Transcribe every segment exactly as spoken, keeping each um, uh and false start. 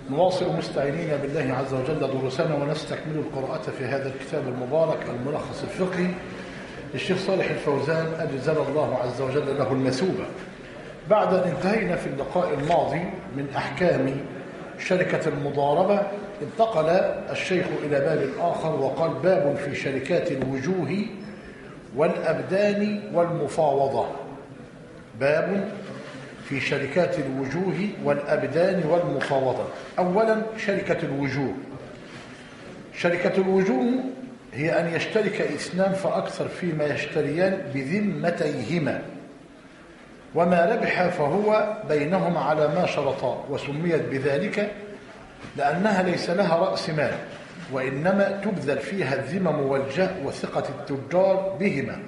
نواصل مستعينين بالله عز وجل دروسنا ونستكمل القراءة في هذا الكتاب المبارك الملخص الفقهي للشيخ صالح الفوزان أجزل الله عز وجل له المثوبة. بعد أن انتهينا في اللقاء الماضي من أحكام شركة المضاربة، انتقل الشيخ إلى باب آخر وقال: باب في شركات الوجوه والأبدان والمفاوضة. باب في شركات الوجوه والأبدان والمفاوضة. أولا شركة الوجوه. شركة الوجوه هي أن يشترك اثنان فأكثر فيما يشتريان بذمتيهما، وما ربح فهو بينهم على ما شرطا، وسميت بذلك لأنها ليس لها رأس مال، وإنما تبذل فيها الذمم والجاه وثقة التجار بهما،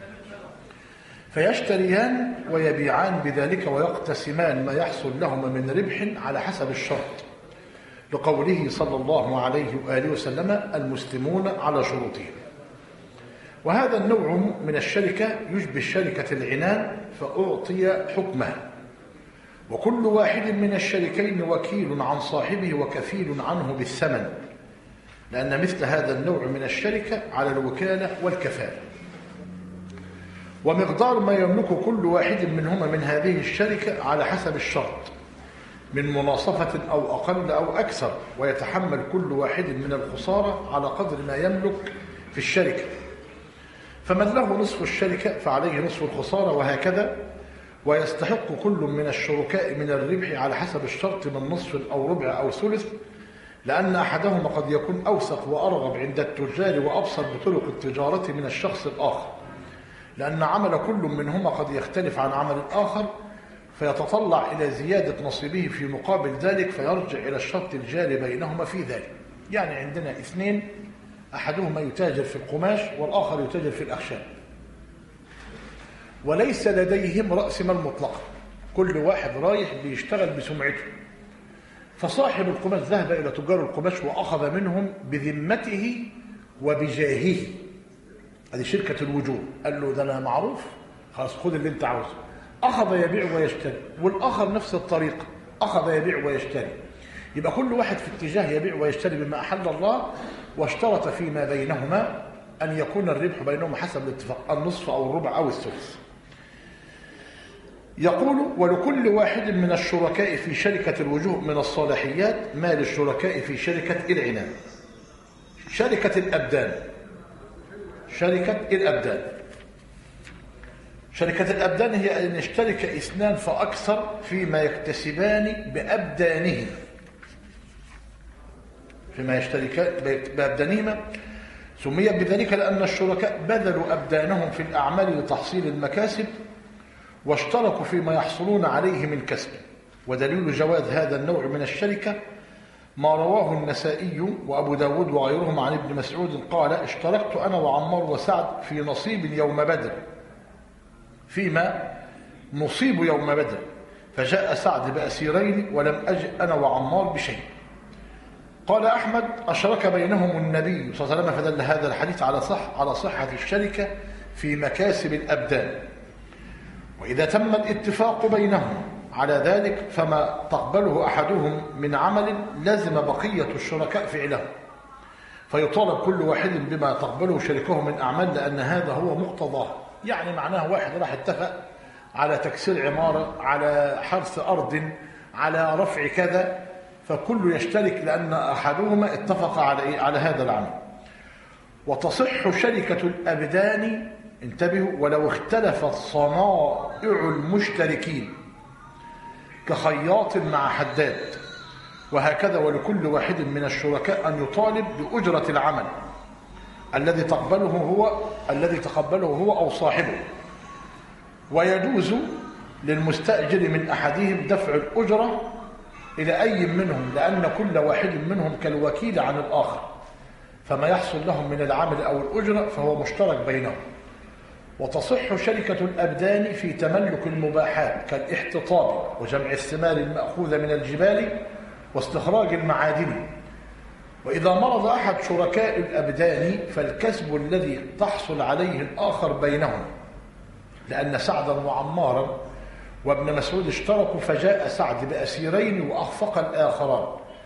فيشتريان ويبيعان بذلك ويقتسمان ما يحصل لهما من ربح على حسب الشرط، لقوله صلى الله عليه وآله وسلم: المسلمون على شروطهم. وهذا النوع من الشركة يشبه شركة العنان فأعطي حكمها، وكل واحد من الشريكين وكيل عن صاحبه وكفيل عنه بالثمن، لأن مثل هذا النوع من الشركة على الوكالة والكفالة. ومقدار ما يملك كل واحد منهما من هذه الشركة على حسب الشرط من مناصفة أو أقل أو أكثر، ويتحمل كل واحد من الخسارة على قدر ما يملك في الشركة. فمن له نصف الشركة فعليه نصف الخسارة، وهكذا. ويستحق كل من الشركاء من الربح على حسب الشرط من نصف أو ربع أو ثلث، لأن أحدهما قد يكون أوثق وأرغب عند التجار وأبصر بطرق التجارة من الشخص الآخر، لأن عمل كل منهما قد يختلف عن عمل الآخر، فيتطلع إلى زيادة نصيبه في مقابل ذلك، فيرجع إلى الشرط الجاري بينهما في ذلك. يعني عندنا اثنين، أحدهما يتاجر في القماش والآخر يتاجر في الأخشاب، وليس لديهم رأس مال مطلقا، كل واحد رايح بيشتغل بسمعته. فصاحب القماش ذهب إلى تجار القماش وأخذ منهم بذمته وبجاهه. هذه شركة الوجوه. قال له: ده أنا معروف، خلاص خد اللي أنت عاوزه. أخذ يبيع ويشتري، والآخر نفس الطريقة، أخذ يبيع ويشتري. يبقى كل واحد في اتجاه يبيع ويشتري بما أحل الله، واشترط فيما بينهما أن يكون الربح بينهما حسب الاتفاق، النصف أو الربع أو الثلث. يقول: ولكل واحد من الشركاء في شركة الوجوه من الصلاحيات ما للشركاء في شركة العنان. شركة الأبدان. شركة الأبدان شركة الأبدان هي أن يشترك اثنان فأكثر فيما يكتسبان بأبدانهما، فيما يشتركان بأبدانهما. سميت بذلك لأن الشركاء بذلوا أبدانهم في الأعمال لتحصيل المكاسب، واشتركوا فيما يحصلون عليه من كسب. ودليل جواز هذا النوع من الشركة ما رواه النسائي وأبو داود وغيرهم عن ابن مسعود قال: اشتركت أنا وعمار وسعد في نصيب يوم بدر، فيما نصيب يوم بدر، فجاء سعد بأسيرين ولم أجئ أنا وعمار بشيء. قال أحمد: أشرك بينهم النبي صلى الله عليه وسلم، فدل هذا الحديث على صح على صحة الشركة في مكاسب الأبدان. وإذا تم الاتفاق بينهم على ذلك فما تقبله أحدهم من عمل لازم بقية الشركاء فعله، فيطالب كل واحد بما تقبله شركه من أعمال، لأن هذا هو مقتضاه. يعني معناه واحد راح اتفق على تكسير عمارة، على حرث أرض، على رفع كذا، فكل يشترك لأن أحدهما اتفق على على هذا العمل. وتصح شركة الأبدان، انتبهوا، ولو اختلفت صنائع المشتركين كخياط مع حداد، وهكذا. ولكل واحد من الشركاء أن يطالب بأجرة العمل الذي تقبله هو الذي تقبله هو أو صاحبه. ويجوز للمستأجر من أحدهم دفع الأجرة إلى أي منهم، لأن كل واحد منهم كالوكيل عن الآخر، فما يحصل لهم من العمل أو الأجرة فهو مشترك بينهم. وتصح شركة الأبدان في تملك المباحات كالاحتطاب وجمع الثمار المأخوذة من الجبال واستخراج المعادن. وإذا مرض أحد شركاء الأبدان فالكسب الذي تحصل عليه الآخر بينهم، لأن سعدا وعمارا وابن مسعود اشتركوا، فجاء سعد بأسيرين وأخفق الآخران،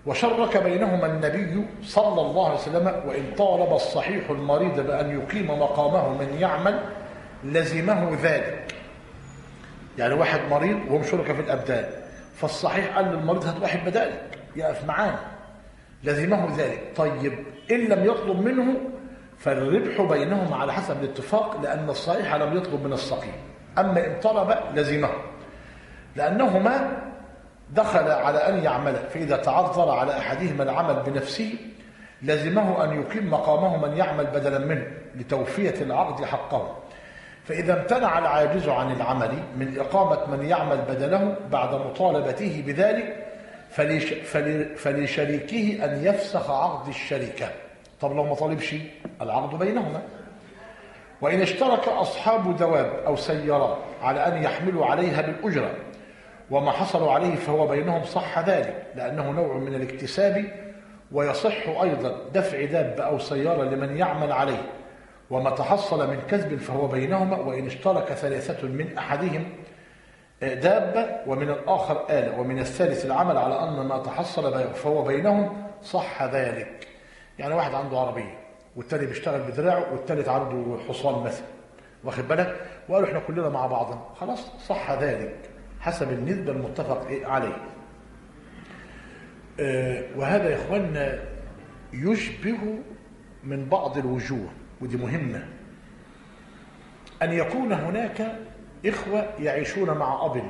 وشرك بينهما النبي صلى الله عليه وسلم: وإن طالب الصحيح المريض بأن يقيم مقامه من يعمل لزمه ذلك. يعني واحد مريض وهم شركة في الأبدان، فالصحيح قال للمريض: هات واحد بدالك يقف معانا، لزمه ذلك. طيب إن لم يطلب منه فالربح بينهم على حسب الاتفاق، لأن الصحيح لم يطلب من السقيم. أما إن طلب لزمه، لأنهما دخل على أن يعمل، فإذا تعذر على أحدهما العمل بنفسه لزمه أن يقيم مقامه من يعمل بدلا منه لتوفية العقد حقه. فإذا امتنع العاجز عن العمل من إقامة من يعمل بدله بعد مطالبته بذلك فليش فلي فلشريكه أن يفسخ عقد الشركة. طب لو ما طالبش، العقد بينهما. وإن اشترك أصحاب دواب أو سيارات على أن يحملوا عليها بالأجرة وما حصلوا عليه فهو بينهم، صح ذلك، لأنه نوع من الاكتساب، ويصح أيضا دفع دابة أو سيارة لمن يعمل عليه وما تحصل من كسب فهو بينهما. وإن اشترك ثلاثة من أحدهم دابة ومن الآخر آلة ومن الثالث العمل على أن ما تحصل فهو بينهم، صح ذلك. يعني واحد عنده عربية والتاني بيشتغل بدراعه والتالت عنده حصان مثلا، واخد بالك، وقالوا احنا كلنا مع بعضنا، خلاص صح ذلك حسب النسبة المتفق عليه. آه وهذا يا إخواننا يشبه من بعض الوجوه، ودي مهمة، أن يكون هناك إخوة يعيشون مع أب،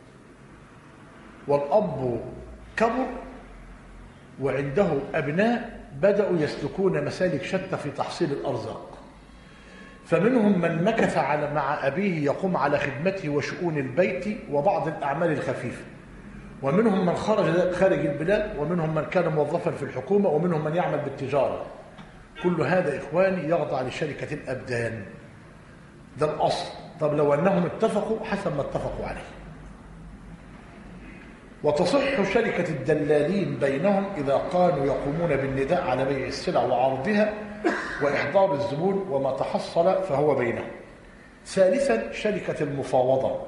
والأب كبر وعنده أبناء بدأوا يسلكون مسالك شتى في تحصيل الأرزاق، فمنهم من مكث على مع أبيه يقوم على خدمته وشؤون البيت وبعض الأعمال الخفيفة، ومنهم من خرج خارج البلاد، ومنهم من كان موظفا في الحكومة، ومنهم من يعمل بالتجارة. كل هذا إخواني يخضع لشركة الأبدان، ده الأصل. طب لو أنهم اتفقوا حسب ما اتفقوا عليه. وتصح شركة الدلالين بينهم إذا كانوا يقومون بالنداء على بيع السلع وعرضها وإحضار الزبون وما تحصل فهو بينهم. ثالثا شركة المفاوضة.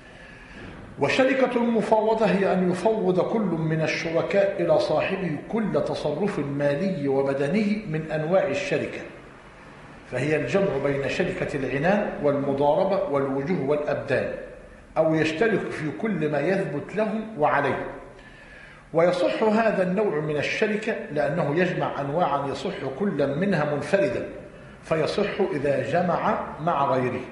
وشركة المفاوضة هي أن يفوض كل من الشركاء إلى صاحبه كل تصرف مالي وبدني من أنواع الشركة، فهي الجمع بين شركة العنان والمضاربة والوجوه والأبدان، أو يشترك في كل ما يثبت له وعليه. ويصح هذا النوع من الشركة لأنه يجمع أنواعا يصح كل منها منفردا، فيصح إذا جمع مع غيره.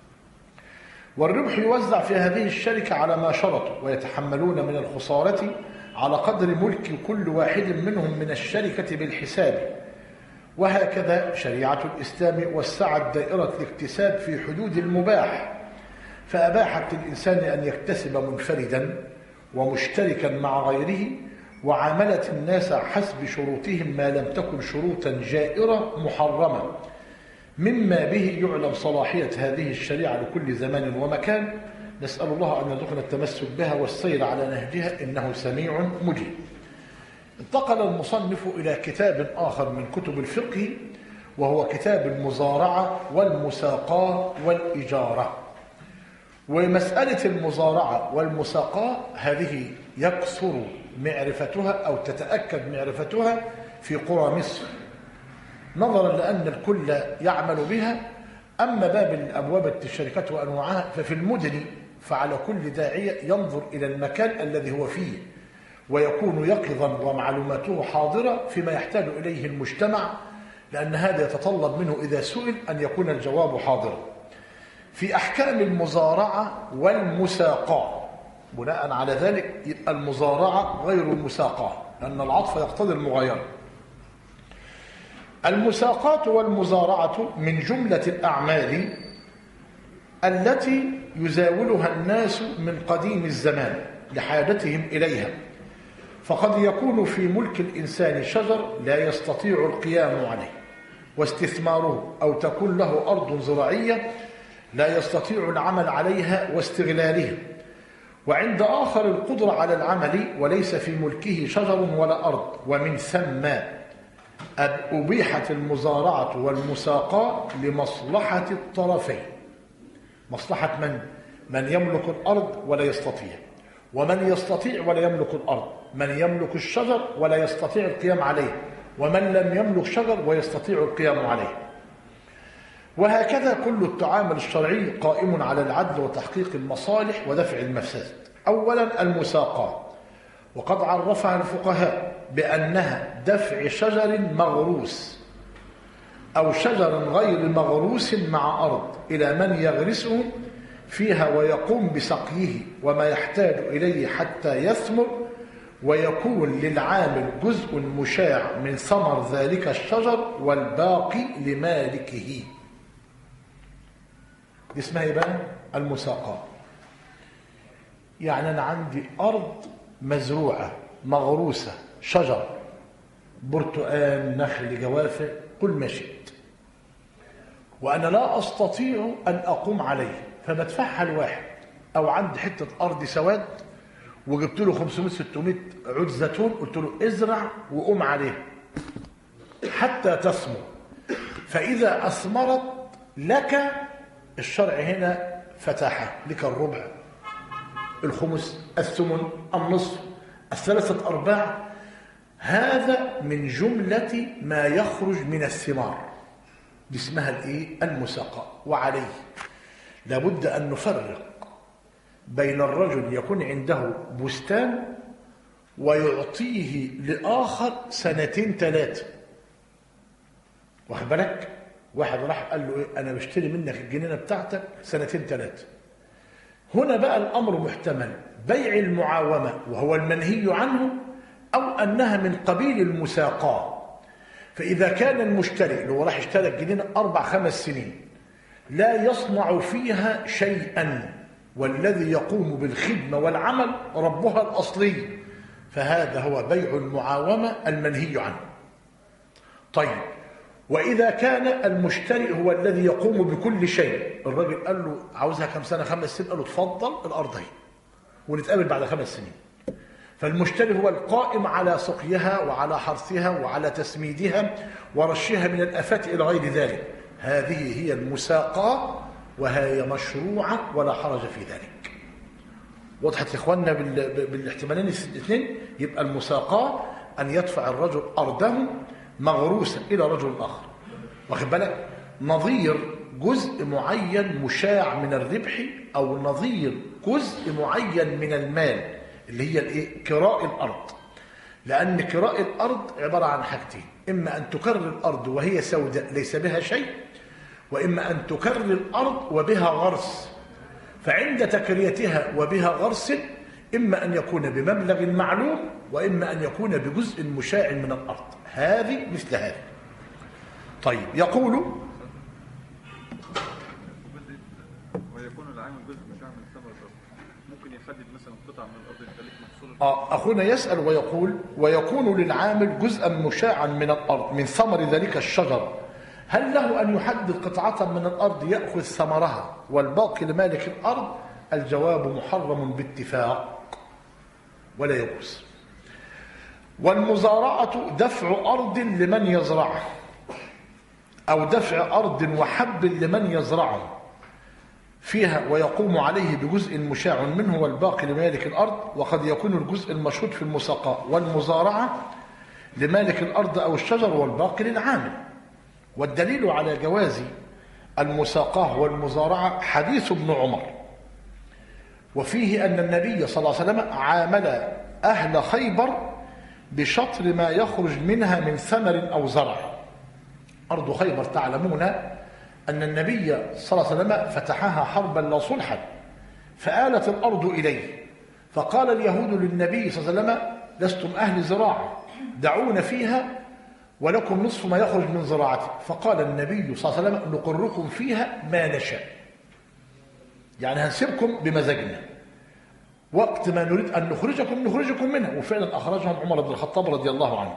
والربح يوزع في هذه الشركة على ما شرطوا، ويتحملون من الخسارة على قدر ملك كل واحد منهم من الشركة بالحساب. وهكذا شريعة الإسلام وسعت دائرة الاكتساب في حدود المباح، فأباحت للإنسان أن يكتسب منفردا ومشتركا مع غيره، وعاملت الناس حسب شروطهم ما لم تكن شروطا جائرة محرمة، مما به يعلم صلاحية هذه الشريعة لكل زمان ومكان. نسأل الله أن يرزقنا التمسك بها والسير على نهجها، إنه سميع مجيب. انتقل المصنف إلى كتاب آخر من كتب الفقه، وهو كتاب المزارعة والمساقاة والإجارة. ومسألة المزارعة والمساقاة هذه يكثر معرفتها أو تتأكد معرفتها في قرى مصر، نظرا لأن الكل يعمل بها. أما باب الأبواب الشركات وأنواعها ففي المدن، فعلى كل داعية ينظر إلى المكان الذي هو فيه ويكون يقظا ومعلوماته حاضرة فيما يحتاج إليه المجتمع، لأن هذا يتطلب منه إذا سئل أن يكون الجواب حاضرا. في أحكام المزارعة والمساقاة، بناء على ذلك يبقى المزارعة غير المساقاة، لأن العطف يقتضي المغايرة. المساقاة والمزارعة من جملة الأعمال التي يزاولها الناس من قديم الزمان لحاجتهم إليها، فقد يكون في ملك الإنسان شجر لا يستطيع القيام عليه واستثماره، أو تكون له أرض زراعية لا يستطيع العمل عليها واستغلالها، وعند آخر القدرة على العمل وليس في ملكه شجر ولا أرض. ومن ثم أبيحت المزارعة والمساقاة لمصلحة الطرفين. مصلحة من؟ من يملك الأرض ولا يستطيع، ومن يستطيع ولا يملك الأرض، من يملك الشجر ولا يستطيع القيام عليه، ومن لم يملك شجر ويستطيع القيام عليه. وهكذا كل التعامل الشرعي قائم على العدل وتحقيق المصالح ودفع المفاسد. أولا المساقاة، وقد عرفها الفقهاء بأنها دفع شجر مغروس أو شجر غير مغروس مع أرض إلى من يغرسه فيها ويقوم بسقيه وما يحتاج إليه حتى يثمر، ويكون للعامل جزء مشاع من ثمر ذلك الشجر والباقي لمالكه. دي اسمها ايه بقى؟ المساقاة. يعني أنا عندي أرض مزروعة مغروسة، شجر برتقال نخل جوافة كل ما شئت، وأنا لا أستطيع أن أقوم عليه، فبدفعها لواحد، أو عندي حتة أرض سواد وجبت له خمسمائة ستمائة عود زيتون، قلت له ازرع وقوم عليه حتى تثمر، فإذا أثمرت لك الشرع هنا فتحها لك الربع، الخمس، الثمن، النصف، الثلاثة أرباع. هذا من جملة ما يخرج من الثمار، دي اسمها الايه؟ المساقاة. وعليه لابد أن نفرق بين الرجل يكون عنده بستان ويعطيه لآخر سنتين ثلاثة. واخد بالك؟ واحد راح قال له ايه؟ أنا بشتري منك الجنينة بتاعتك سنتين ثلاثة. هنا بقى الأمر محتمل بيع المعاومة وهو المنهي عنه، أو أنها من قبيل المساقاة. فإذا كان المشتري اللي هو راح اشترى الجنينة أربع خمس سنين لا يصنع فيها شيئا، والذي يقوم بالخدمة والعمل ربها الأصلي، فهذا هو بيع المعاومة المنهي عنه. طيب، وإذا كان المشتري هو الذي يقوم بكل شيء، الراجل قال له عاوزها كم سنة؟ خمس سنين، قال له اتفضل الأرض هي ونتقابل بعد خمس سنين. فالمشتري هو القائم على سقيها وعلى حرثها وعلى تسميدها ورشها من الآفات إلى غير ذلك. هذه هي المساقاة، وهي مشروعة ولا حرج في ذلك. وضحت يا إخواننا بالاحتمالين الاثنين؟ يبقى المساقاة أن يدفع الرجل أرضه مغروسة إلى رجل آخر، واخد بالك؟ نظير جزء معين مشاع من الربح، أو نظير جزء معين من المال اللي هي الايه؟ كراء الأرض. لأن كراء الأرض عبارة عن حاجتين: إما أن تكرر الأرض وهي سوداء ليس بها شيء، وإما أن تكرر الأرض وبها غرس. فعند تكريتها وبها غرس إما أن يكون بمبلغ معلوم، وإما أن يكون بجزء مشاع من الأرض. هذه مثل هذه. طيب، يقول ويكون العامل جزء مشاع من ثمر الأرض، ممكن يحدد مثلا قطعة من الأرض لذلك محصول. آه أخونا يسأل ويقول: ويكون للعامل جزءا مشاعا من الأرض من ثمر ذلك الشجر، هل له أن يحدد قطعة من الأرض يأخذ ثمرها والباقي لمالك الأرض؟ الجواب محرم باتفاق ولا يجوز. والمزارعة دفع أرض لمن يزرعه، أو دفع أرض وحب لمن يزرعه فيها ويقوم عليه بجزء مشاع منه والباقي لمالك الأرض. وقد يكون الجزء المشهود في المساقاة والمزارعة لمالك الأرض أو الشجر والباقي للعامل. والدليل على جواز المساقاة والمزارعة حديث ابن عمر، وفيه أن النبي صلى الله عليه وسلم عامل أهل خيبر بشطر ما يخرج منها من ثمر أو زرع. أرض خيبر تعلمون أن النبي صلى الله عليه وسلم فتحها حربا لا صلحا، فآلت الأرض إليه، فقال اليهود للنبي صلى الله عليه وسلم: لستم أهل زراعة، دعونا فيها ولكم نصف ما يخرج من زراعته. فقال النبي صلى الله عليه وسلم: نقركم فيها ما نشاء، يعني هنسيبكم بمزاجنا، وقت ما نريد أن نخرجكم نخرجكم منها. وفعلا أخرجهم عمر بن الخطاب رضي الله عنه.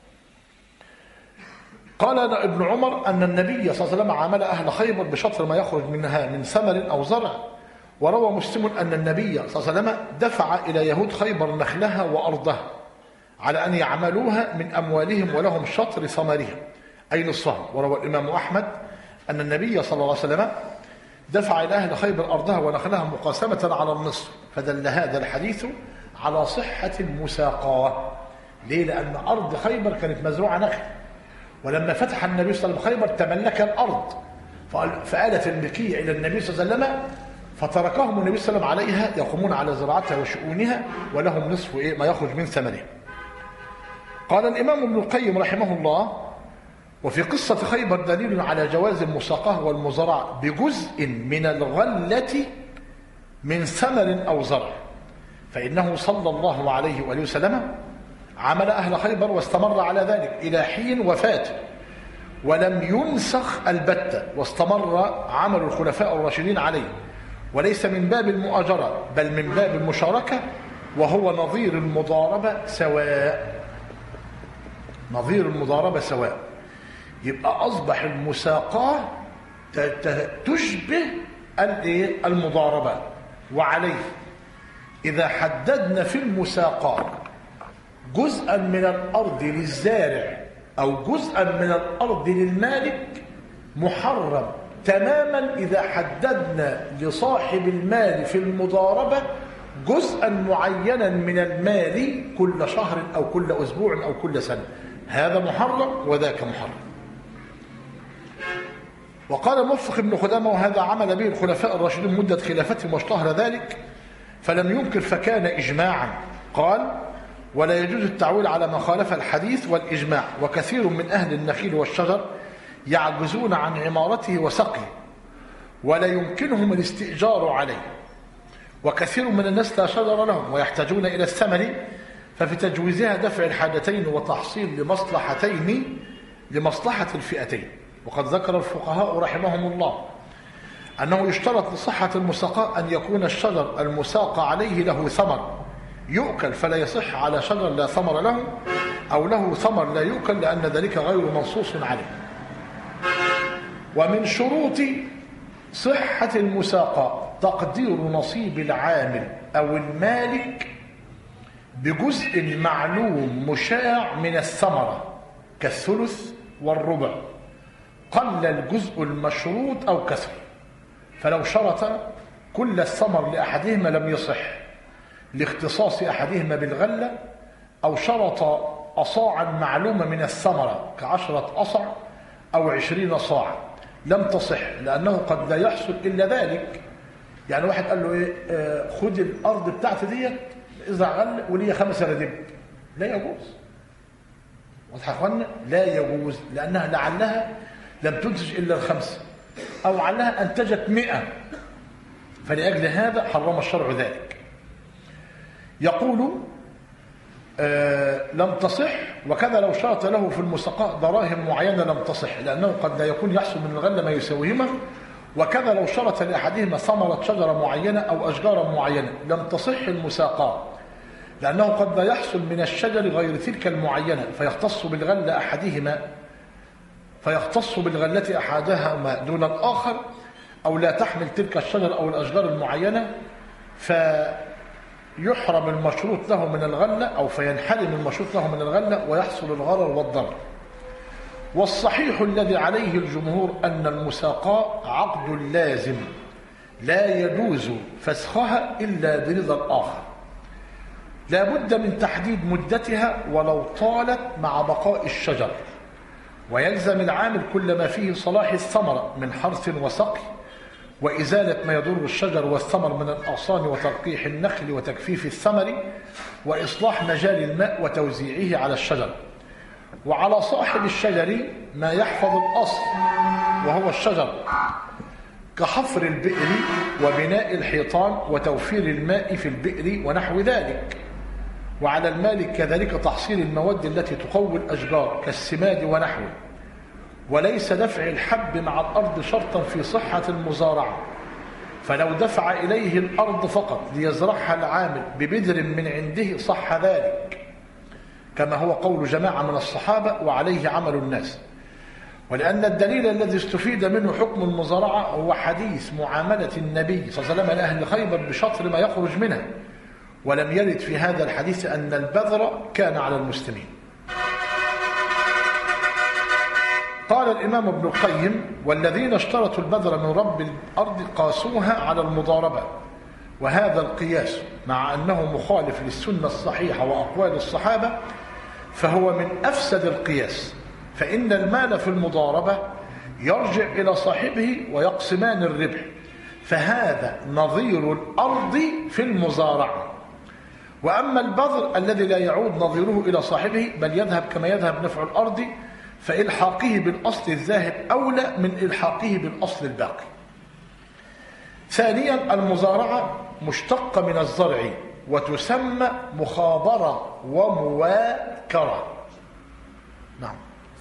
قال ابن عمر أن النبي صلى الله عليه وسلم عامل أهل خيبر بشطر ما يخرج منها من ثمر أو زرع. وروى مسلم أن النبي صلى الله عليه وسلم دفع إلى يهود خيبر نخلها وأرضها على أن يعملوها من أموالهم ولهم شطر ثمرهم، أي نصفهم. وروى الإمام أحمد أن النبي صلى الله عليه وسلم دفع إلى أهل خيبر أرضها ونخلها مقاسمة على النصف، فدل هذا الحديث على صحة المساقاة. ليه؟ لأن أرض خيبر كانت مزروعة نخل، ولما فتح النبي صلى الله عليه وسلم خيبر تملك الأرض، فآلت الملكية إلى النبي صلى الله عليه وسلم، فتركهم النبي صلى الله عليه وسلم عليها يقومون على زراعتها وشؤونها، ولهم نصف إيه ما يخرج من ثمنها. قال الإمام ابن القيم رحمه الله: وفي قصة خيبر دليل على جواز المساقاة والمزارعة بجزء من الغلة من ثمر أو زرع، فإنه صلى الله عليه وآله وسلم عمل أهل خيبر واستمر على ذلك إلى حين وفاته، ولم ينسخ البتة، واستمر عمل الخلفاء الراشدين عليه، وليس من باب المؤاجرة بل من باب المشاركة، وهو نظير المضاربة سواء. نظير المضاربة سواء. يبقى أصبح المساقاة تشبه المضاربة. وعليه إذا حددنا في المساقاة جزءا من الأرض للزارع أو جزءا من الأرض للمالك محرم تماما إذا حددنا لصاحب المال في المضاربة جزءا معينا من المال كل شهر أو كل أسبوع أو كل سنة، هذا محرم وذاك محرم. وقال موفق بن خدامة: وهذا عمل به الخلفاء الراشدين مدة خلافتهم واشتهر ذلك فلم ينكر فكان إجماعا. قال: ولا يجوز التعويل على ما خالف الحديث والإجماع، وكثير من أهل النخيل والشجر يعجزون عن عمارته وسقيه ولا يمكنهم الاستئجار عليه، وكثير من الناس لا شجر لهم ويحتاجون إلى الثمن، ففي تجويزها دفع الحاجتين وتحصيل لمصلحتين لمصلحة الفئتين. وقد ذكر الفقهاء رحمهم الله أنه يشترط لصحة المساقاة أن يكون الشجر المساقى عليه له ثمر يؤكل، فلا يصح على شجر لا ثمر له، أو له ثمر لا يؤكل، لأن ذلك غير منصوص عليه. ومن شروط صحة المساقاة تقدير نصيب العامل أو المالك بجزء معلوم مشاع من الثمرة كالثلث والربع، قل الجزء المشروط أو كثر، فلو شرط كل الثمر لأحدهما لم يصح لاختصاص أحدهما بالغلة، أو شرط أصاعا معلومة من الثمرة كعشرة أصع أو عشرين صاع لم تصح، لأنه قد لا يحصل إلا ذلك. يعني واحد قال له إيه آه خد الأرض بتاعتي ديت إذا غل ولي خمسة ردب، لا يجوز. واضح يا اخوانا؟ لا يجوز، لأنها لعلها لم تنتج إلا الخمسة، أو علها أنتجت مئة، فلأجل هذا حرم الشرع ذلك. يقول آه لم تصح. وكذا لو شرط له في المساقاة دراهم معينة لم تصح، لأنه قد لا يكون يحصل من الغلة ما يساويهما. وكذا لو شرط لأحدهما ثمرة شجرة معينة أو أشجار معينة لم تصح المساقاة، لأنه قد لا يحصل من الشجر غير تلك المعينة فيختص بالغلة أحدهما فيختص بالغلة أحدهما دون الآخر، أو لا تحمل تلك الشجر أو الأشجار المعينة فيحرم المشروط له من الغلة، أو فينحرم المشروط له من الغلة ويحصل الغرر والضرر. والصحيح الذي عليه الجمهور أن المساقاة عقد لازم لا يجوز فسخها إلا برضا الآخر، لا بد من تحديد مدتها ولو طالت مع بقاء الشجر، ويلزم العامل كل ما فيه صلاح الثمرة من حرث وسقي وإزالة ما يضر الشجر والثمر من الأغصان وتلقيح النخل وتجفيف الثمر وإصلاح مجال الماء وتوزيعه على الشجر. وعلى صاحب الشجر ما يحفظ الأصل وهو الشجر كحفر البئر وبناء الحيطان وتوفير الماء في البئر ونحو ذلك. وعلى المالك كذلك تحصيل المواد التي تقوي الأشجار كالسماد ونحوه. وليس دفع الحب مع الأرض شرطا في صحة المزارعة، فلو دفع إليه الأرض فقط ليزرعها العامل ببذر من عنده صح ذلك، كما هو قول جماعة من الصحابة وعليه عمل الناس. ولأن الدليل الذي استفيد منه حكم المزارعة هو حديث معاملة النبي صلى الله عليه وسلم لأهل خيبر بشطر ما يخرج منها، ولم يرد في هذا الحديث أن البذر كان على المسلمين. قال الإمام ابن القيم: والذين اشترطوا البذر من رب الأرض قاسوها على المضاربة، وهذا القياس مع أنه مخالف للسنة الصحيحة وأقوال الصحابة فهو من أفسد القياس، فإن المال في المضاربة يرجع إلى صاحبه ويقسمان الربح، فهذا نظير الأرض في المزارعة. وأما البذر الذي لا يعود نظيره إلى صاحبه بل يذهب كما يذهب نفع الأرض، فإلحاقه بالأصل الذاهب أولى من إلحاقه بالأصل الباقي. ثانيا، المزارعة مشتقة من الزرع وتسمى مخابرة ومواكرة. نعم.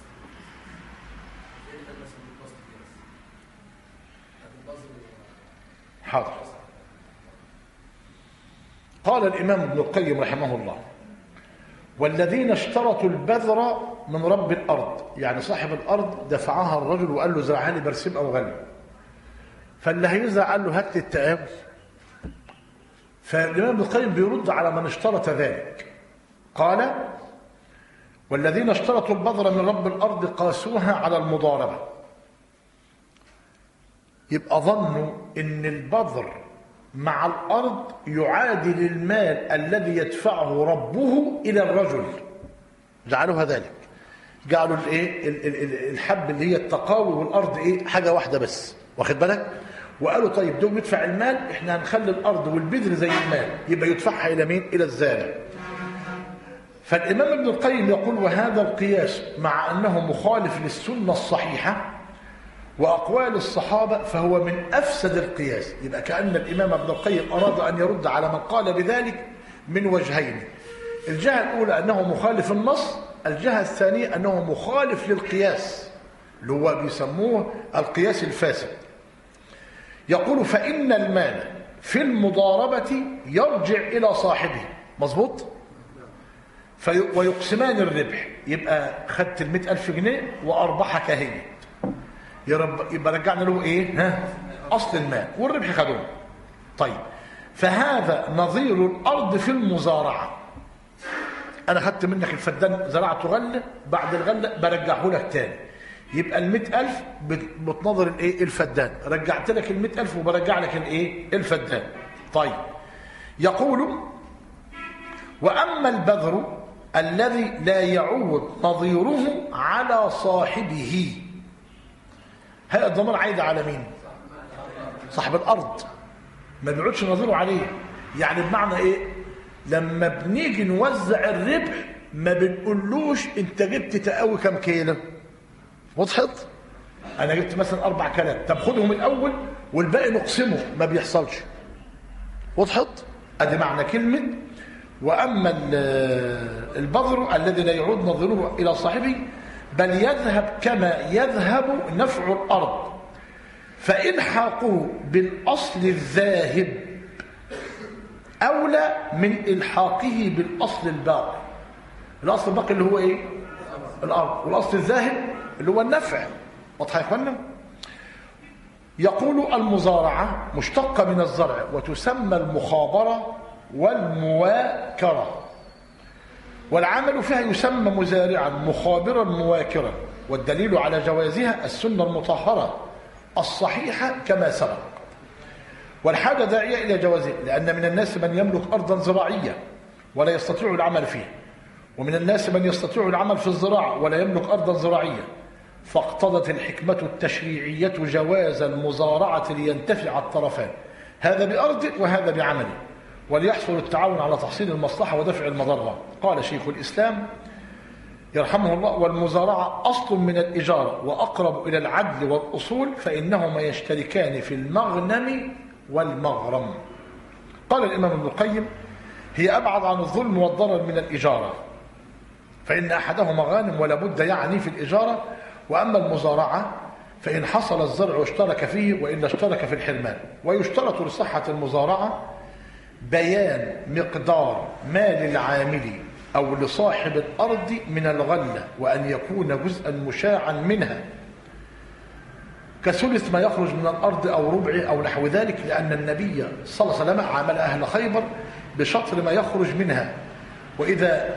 حاضر. قال الإمام ابن القيم رحمه الله: والذين اشترطوا البذر من رب الأرض، يعني صاحب الأرض دفعها الرجل وقال له زرعها لي برسيم أو غنم، فاللي هيزرع قال له هات لي التقاوي. فالإمام ابن القيم بيرد على من اشترط ذلك، قال: والذين اشترطوا البذر من رب الأرض قاسوها على المضاربة. يبقى ظنوا إن البذر مع الأرض يعادل المال الذي يدفعه ربه إلى الرجل، جعلوها ذلك، جعلوا الايه الحب اللي هي التقاوي والأرض ايه حاجة واحدة بس، واخد بالك؟ وقالوا طيب دول يدفع المال، احنا هنخلي الأرض والبذر زي المال، يبقى يدفعها إلى مين؟ إلى الزارع. فالإمام ابن القيم يقول: وهذا القياس مع أنه مخالف للسنة الصحيحة وأقوال الصحابة فهو من أفسد القياس. يبقى كأن الإمام ابن القيم أراد أن يرد على من قال بذلك من وجهين: الجهة الأولى أنه مخالف النص، الجهة الثانية أنه مخالف للقياس اللي هو بيسموه القياس الفاسد. يقول: فإن المال في المضاربة يرجع إلى صاحبه، مظبوط؟ في ويقسمان الربح، يبقى خدت المئة ألف جنيه وأربحها هي، يبقى رجعنا له إيه؟ ها؟ أصل المال والربح خدوه. طيب، فهذا نظير الأرض في المزارعة. أنا خدت منك الفدان زرعته غلة، بعد الغلة برجعه لك تاني، يبقى المئة ألف بتنظر الإيه؟ الفدان، رجعت لك المئة ألف وبرجع لك الإيه؟ الفدان. طيب، يقول: وأما البذر الذي لا يعود نظيره على صاحبه، هذا الضمان عايد على مين؟ صاحب الأرض، ما بيعودش نظيره عليه. يعني بمعنى إيه؟ لما بنيجي نوزع الربح ما بنقولوش انت جبت تقاوي كام كيلو، وضحت؟ انا جبت مثلا اربع كيلات، طب خدهم الاول والباقي نقسمه، ما بيحصلش، وضحت؟ ادي معنى كلمه واما البذر الذي لا يعود نظيره الى صاحبه بل يذهب كما يذهب نفع الارض، فالحاقه بالاصل الذاهب أولى من إلحاقه بالأصل الباقي. الأصل الباقي اللي هو إيه؟ الأرض، والأصل الذاهب اللي هو النفع. واضح يا إخوانا؟ يقول: المزارعة مشتقة من الزرع وتسمى المخابرة والمواكرة، والعمل فيها يسمى مزارعا مخابرا مواكرا، والدليل على جوازها السنة المطهرة الصحيحة كما سبق، والحاجة داعية إلى جوازه، لأن من الناس من يملك أرضا زراعية ولا يستطيع العمل فيها، ومن الناس من يستطيع العمل في الزراعة ولا يملك أرضا زراعية، فاقتضت الحكمة التشريعية جواز المزارعة لينتفع الطرفان، هذا بأرضه وهذا بعمله، وليحصل التعاون على تحصيل المصلحة ودفع المضرة. قال شيخ الإسلام يرحمه الله: والمزارعة أصل من الإجارة وأقرب إلى العدل والأصول، فإنهما يشتركان في المغنم والمغرم. قال الإمام ابن القيم: هي أبعد عن الظلم والضرر من الإجارة، فإن أحدهما غانم ولا بد يعني في الإجارة، وأما المزارعة فإن حصل الزرع واشترك فيه وإلا اشترك في الحرمان. ويشترط لصحة المزارعة بيان مقدار مال العامل أو لصاحب الأرض من الغلة، وأن يكون جزءا مشاعا منها كثلث ما يخرج من الأرض أو ربع أو نحو ذلك، لأن النبي صلى الله عليه وسلم عامل أهل خيبر بشطر ما يخرج منها، وإذا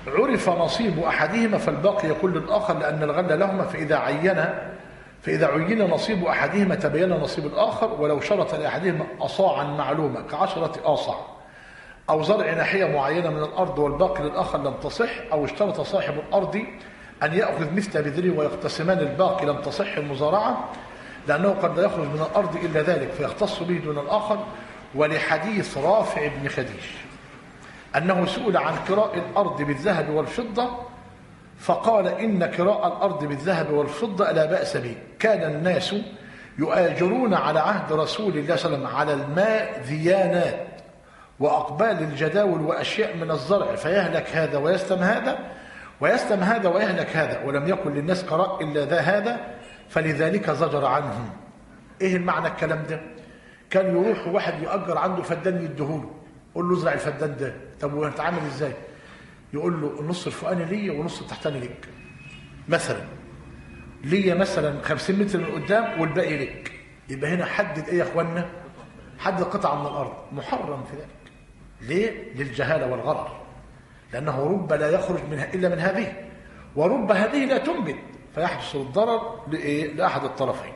عرف نصيب أحدهما فالباقي يكون للآخر لأن الغل لهما، فإذا عين فإذا عين نصيب أحدهما تبين نصيب الآخر. ولو شرط لأحدهما أصاعا معلومة كعشرة آصاع أو زرع ناحية معينة من الأرض والباقي للآخر لم تصح، أو اشترط صاحب الأرض أن يأخذ مثل بذره ويقتسمان الباقي لم تصح المزارعة، لأنه قد لا يخرج من الأرض إلا ذلك فيختص به دون الآخر. ولحديث رافع بن خديج أنه سئل عن كراء الأرض بالذهب والفضة فقال إن كراء الأرض بالذهب والفضة لا بأس به، كان الناس يؤاجرون على عهد رسول الله صلى الله عليه وسلم على الماء ذيانات وأقبال الجداول وأشياء من الزرع فيهلك هذا ويسلم هذا ويسلم هذا ويهلك هذا، ولم يكن للناس كراء إلا ذا هذا فلذلك زجر عنهم. إيه المعنى الكلام ده؟ كان يروح واحد يأجر عنده فدان يديهوله، قول له ازرع الفدان ده. طب وهتعامل ازاي؟ يقول له النص الفوقاني ليا والنص التحتاني ليك. مثلا ليا مثلا خمسين متر من قدام والباقي ليك. يبقى هنا حدد ايه يا اخوانا؟ حدد قطعه من الارض، محرم في ذلك. ليه؟ للجهاله والغرر، لانه رب لا يخرج منها الا من هذه، ورب هذه لا تنبت فيحدث الضرر لايه؟ لاحد الطرفين.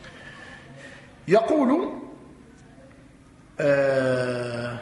يقول آه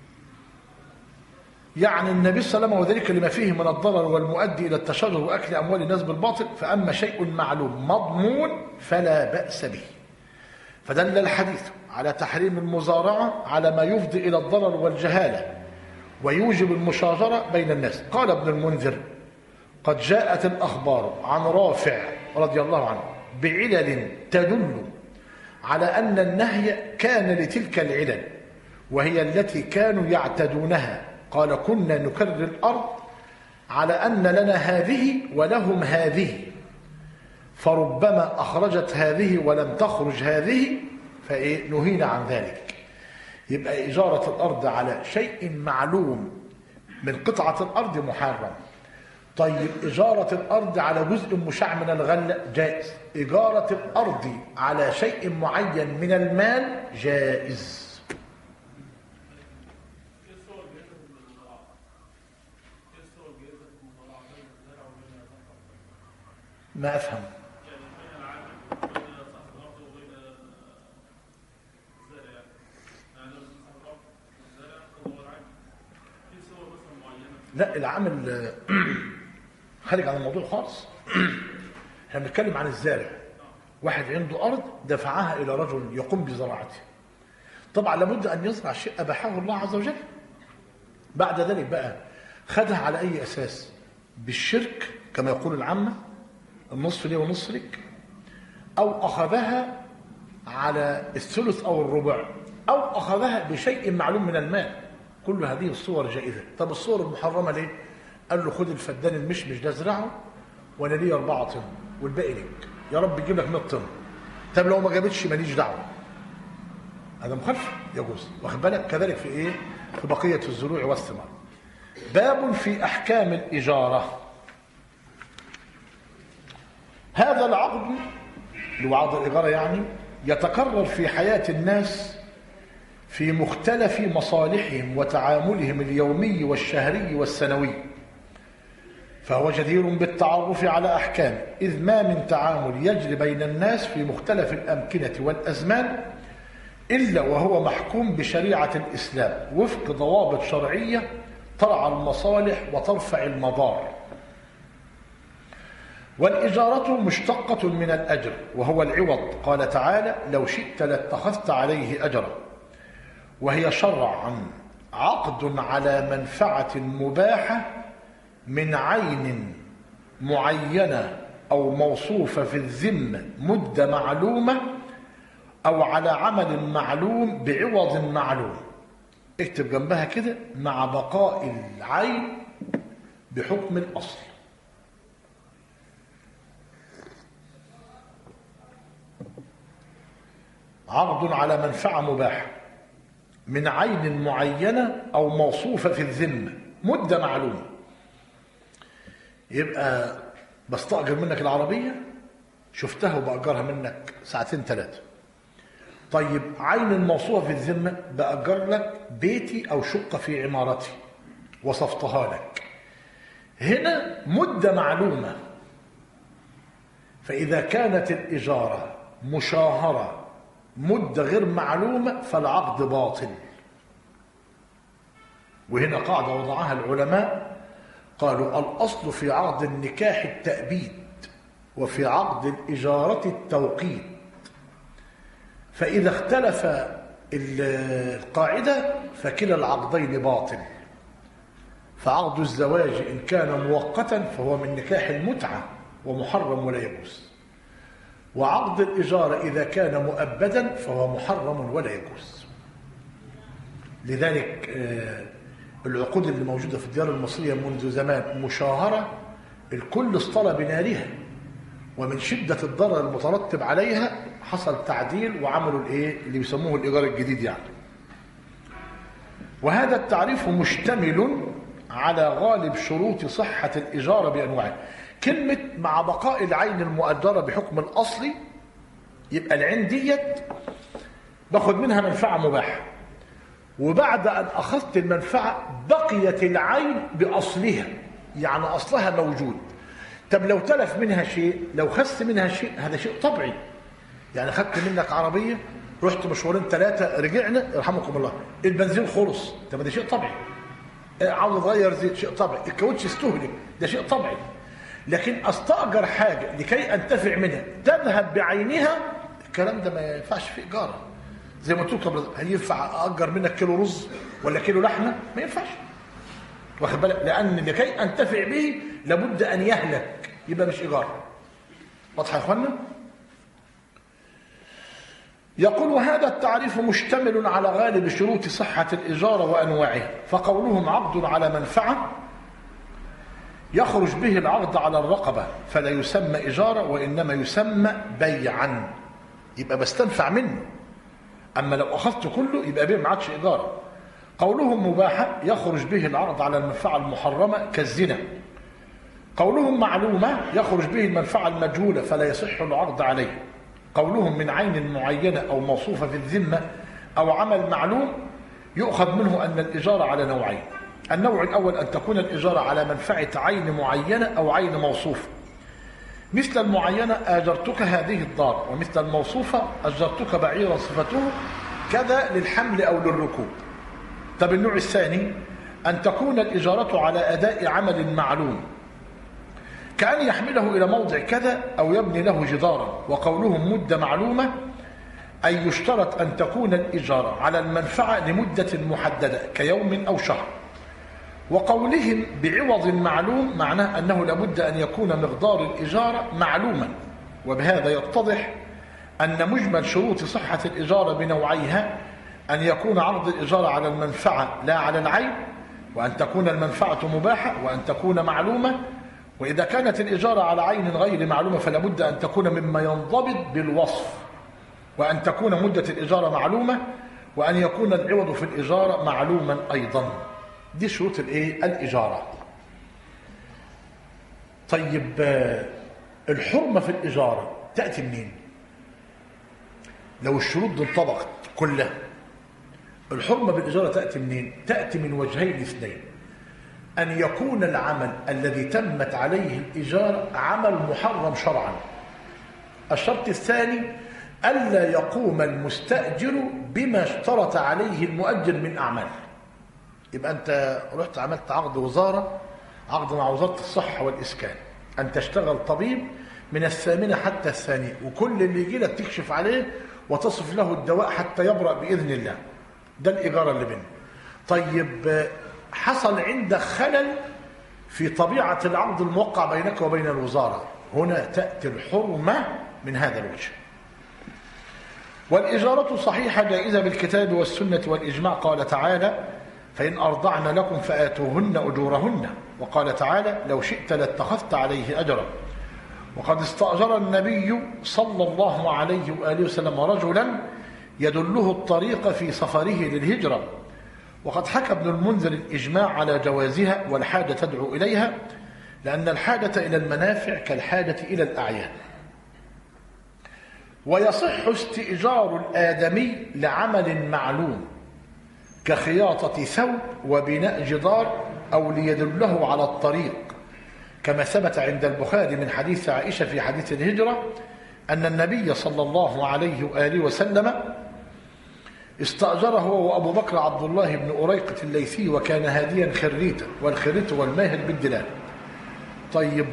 يعني النبي صلى الله عليه وسلم وذلك لما فيه من الضرر والمؤدي إلى التشرر وأكل أموال الناس بالباطل، فأما شيء معلوم مضمون فلا بأس به. فدل الحديث على تحريم المزارعة على ما يفضي إلى الضرر والجهالة ويوجب المشاجرة بين الناس. قال ابن المنذر قد جاءت الأخبار عن رافع رضي الله عنه بعلل تدل على أن النهي كان لتلك العلل وهي التي كانوا يعتدونها. قال كنا نكرر الأرض على أن لنا هذه ولهم هذه، فربما أخرجت هذه ولم تخرج هذه فنهينا عن ذلك. يبقى إجارة الأرض على شيء معلوم من قطعة الأرض محرم. طيب إجارة الأرض على جزء مشع من الغلة جائز. إجارة الأرض على شيء معين من المال جائز. ما أفهم. لا العامل خارج عن الموضوع خالص. احنا بنتكلم عن الزارع، واحد عنده أرض دفعها إلى رجل يقوم بزراعته، طبعا لابد أن يزرع شيء أباحه الله عز وجل. بعد ذلك بقى خدها على أي أساس؟ بالشرك كما يقول العامة، النصف ليه ونصف لك، أو أخذها على الثلث أو الربع، أو أخذها بشيء معلوم من المال. كل هذه الصور جائزة. طب الصور المحرمة ليه؟ قال له خد الفدان المشمش ده ازرعه وانا ليه أربعة طن والباقي ليك، يا رب يجيب لك مية طن. طب لو ما جابتش ماليش دعوة، هذا مخالفة يجوز. واخد بالك؟ كذلك في ايه؟ في بقية الزروع والثمار. باب في أحكام الإجارة. هذا العقد اللي هو عقد الإجارة يعني يتكرر في حياة الناس في مختلف مصالحهم وتعاملهم اليومي والشهري والسنوي، فهو جدير بالتعرف على أحكام، إذ ما من تعامل يجري بين الناس في مختلف الأمكنة والأزمان إلا وهو محكوم بشريعة الإسلام وفق ضوابط شرعية ترعى المصالح وترفع المضار. والإجارة مشتقة من الأجر وهو العوض، قال تعالى لو شئت لاتخذت عليه أجرا، وهي شرعا عقد على منفعة مباحة من عين معينة أو موصوفة في الذمة مدة معلومة أو على عمل معلوم بعوض معلوم. اكتب جنبها كده مع بقاء العين بحكم الأصل. عقد على منفعة مباحة من عين معينة أو موصوفة في الذمة مدة معلومة. يبقى بستأجر منك العربية، شفتها وبأجرها منك ساعتين ثلاثة. طيب عين الموصوفة في الذمة بأجر لك بيتي أو شقة في عمارتي، وصفتها لك. هنا مدة معلومة، فإذا كانت الإجارة مشاهرة مدة غير معلومة فالعقد باطل. وهنا قاعدة وضعها العلماء، قالوا الأصل في عقد النكاح التأبيد وفي عقد الإجارة التوقيت، فإذا اختلف القاعدة فكلا العقدين باطل. فعقد الزواج إن كان مؤقتا فهو من نكاح المتعة ومحرم ولا يجوز، وعقد الإجارة إذا كان مؤبدا فهو محرم ولا يجوز. لذلك العقود اللي موجودة في الديار المصرية منذ زمان مشاهرة، الكل اصطلى بنارها، ومن شدة الضرر المترتب عليها حصل تعديل وعملوا الايه اللي بيسموه الإيجار الجديد يعني. وهذا التعريف مشتمل على غالب شروط صحة الإجارة بأنواعها. كلمة مع بقاء العين المؤجرة بحكم الأصلي، يبقى العين ديت باخد منها منفعة مباحة، وبعد أن أخذت المنفعة بقيت العين بأصلها، يعني أصلها موجود. طب لو تلف منها شيء، لو خدت منها شيء، هذا شيء طبيعي. يعني خدت منك عربية، رحت مشوارين ثلاثة، رجعنا يرحمكم الله البنزين خلص، طب ده شيء طبيعي. عاوز اغير زيت، شيء طبيعي. الكاوتش استهلك، ده شيء طبيعي. لكن استأجر حاجة لكي انتفع منها تذهب بعينها، الكلام ده ما ينفعش في إيجار. زي ما قلت لكم، هل ينفع أأجر منك كيلو رز ولا كيلو لحمة؟ ما ينفعش، واخد بالك؟ لأن لكي أنتفع به لابد أن يهلك، يبقى مش إيجار. واضح يا إخوانا؟ يقول هذا التعريف مشتمل على غالب شروط صحة الإجارة وأنواعها، فقولهم عقد على منفعة يخرج به العقد على الرقبة فلا يسمى إجارة وإنما يسمى بيعا، يبقى بستنفع منه. أما لو أخذت كله يبقى بيع، ما عادش إجارة. قولهم مباحة يخرج به العقد على المنفعة المحرمة كالزنا. قولهم معلومة يخرج به المنفعة المجهولة فلا يصح العقد عليه. قولهم من عين معينة أو موصوفة في الذمة أو عمل معلوم يؤخذ منه أن الإجارة على نوعين. النوع الأول أن تكون الإجارة على منفعة عين معينة أو عين موصوفة، مثل المعينة أجرتك هذه الدار، ومثل الموصوفة أجرتك بعيرا صفته كذا للحمل أو للركوب. طب النوع الثاني أن تكون الإجارة على أداء عمل معلوم، كأن يحمله إلى موضع كذا أو يبني له جدارا. وقولهم مدة معلومة أي يشترط أن تكون الإجارة على المنفعة لمدة محددة كيوم أو شهر. وقولهم بعوض معلوم معناه أنه لابد أن يكون مقدار الإجارة معلوما. وبهذا يتضح أن مجمل شروط صحة الإجارة بنوعيها أن يكون عرض الإجارة على المنفعة لا على العين، وأن تكون المنفعة مباحة، وأن تكون معلومة. وإذا كانت الإجارة على عين غير معلومة فلا بد أن تكون مما ينضبط بالوصف، وأن تكون مدة الإجارة معلومة، وأن يكون العوض في الإجارة معلوما أيضا. دي شروط الإيه؟ الإجارة. طيب الحرمة في الإجارة تأتي منين؟ لو الشروط دي انطبقت كلها، الحرمة بالإجارة تأتي منين؟ تأتي من وجهين اثنين: أن يكون العمل الذي تمت عليه الإجارة عمل محرم شرعا. الشرط الثاني ألا يقوم المستأجر بما اشترط عليه المؤجر من أعمال. يبقى أنت رحت عملت عقد وزارة، عقد مع وزارة الصحة والإسكان، أن تشتغل طبيب من الثامنة حتى الثانية، وكل اللي يجي لك تكشف عليه وتصف له الدواء حتى يبرأ بإذن الله. ده الإجارة اللي بينه. طيب حصل عندك خلل في طبيعة العقد الموقع بينك وبين الوزارة، هنا تأتي الحرمة من هذا الوجه. والإجارة صحيحة جائزة بالكتاب والسنة والإجماع. قال تعالى: فإن أرضعن لكم فآتوهن أجورهن. وقال تعالى: لو شئت لاتخذت عليه أجرا. وقد استأجر النبي صلى الله عليه وآله وسلم رجلا يدله الطريق في سفره للهجرة. وقد حكى ابن المنذر الإجماع على جوازها والحاجة تدعو إليها، لأن الحاجة إلى المنافع كالحاجة إلى الأعيان. ويصح استئجار الآدمي لعمل معلوم كخياطة ثوب وبناء جدار أو ليدله على الطريق كما ثبت عند البخاري من حديث عائشة في حديث الهجرة أن النبي صلى الله عليه وآله وسلم استأجره هو وأبو بكر عبد الله بن أريقة الليثي، وكان هاديا خريتا، والخريت والماهر بالدلال. طيب